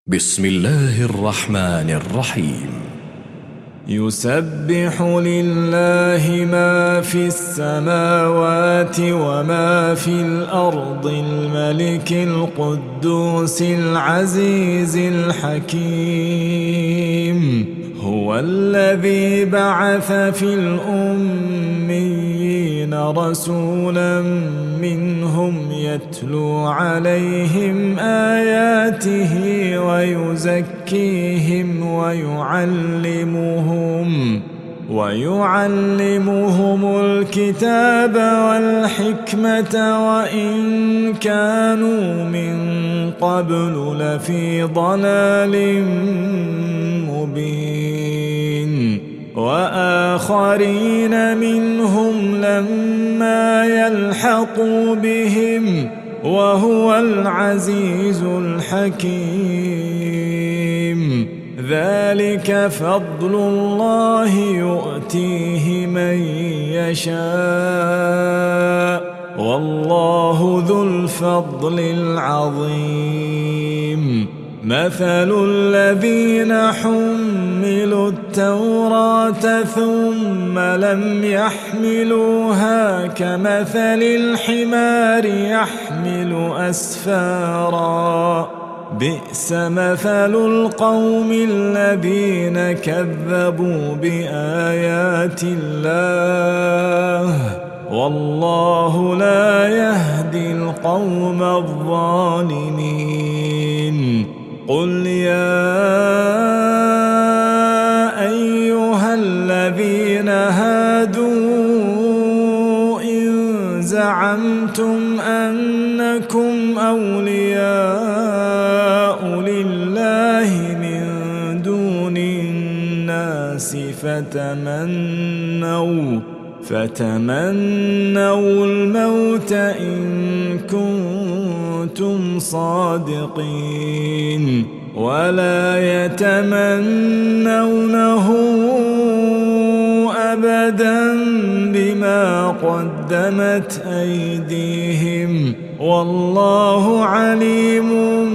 بسم الله الرحمن الرحيم. يسبح لله ما في السماوات وما في الأرض الملك القدوس العزيز الحكيم. هو الذي بعث في الأميين رسولا منهم يتلو عليهم آياته ويزكيهم ويعلمهم الكتاب والحكمة وإن كانوا من قبل لفي ضلال مبين. وآخرين منهم لما يلحقوا بهم وهو العزيز الحكيم. ذلك فضل الله يؤتيه من يشاء والله ذو الفضل العظيم. مثل الذين حملوا التوراة ثم لم يحملوها كمثل الحمار يحمل أسفارا بئس مثل القوم الذين كذبوا بآيات الله والله لا يهدي القوم الظالمين. قل يا أيها الذين هادوا إن زعمتم أنكم أولياء لله من دون الناس فتمنوا الموت إن كنتم صادقين ولا يتمنونه أبدا بما قدمت أيديهم والله عليم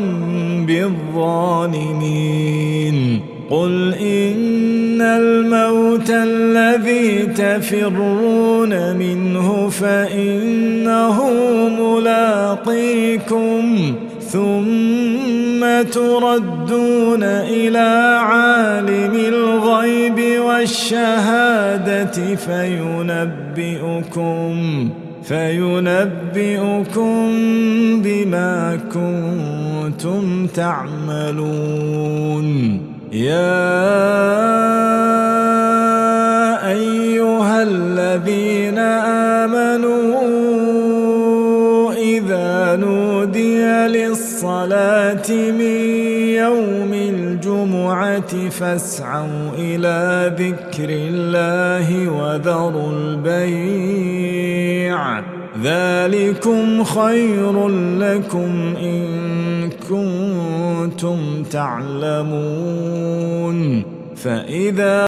بالظالمين. قل إن الموت الذي تفرون منه فإنه ملاقيكم ثم تردون إلى عالم الغيب والشهادة فينبئكم بما كنتم تعملون. يا أيها الذين آمنوا إذا نودي للصلاة من يوم الجمعة فاسعوا إلى ذكر الله وذروا البيع ذلكم خير لكم إن كنتم تعلمون. فإذا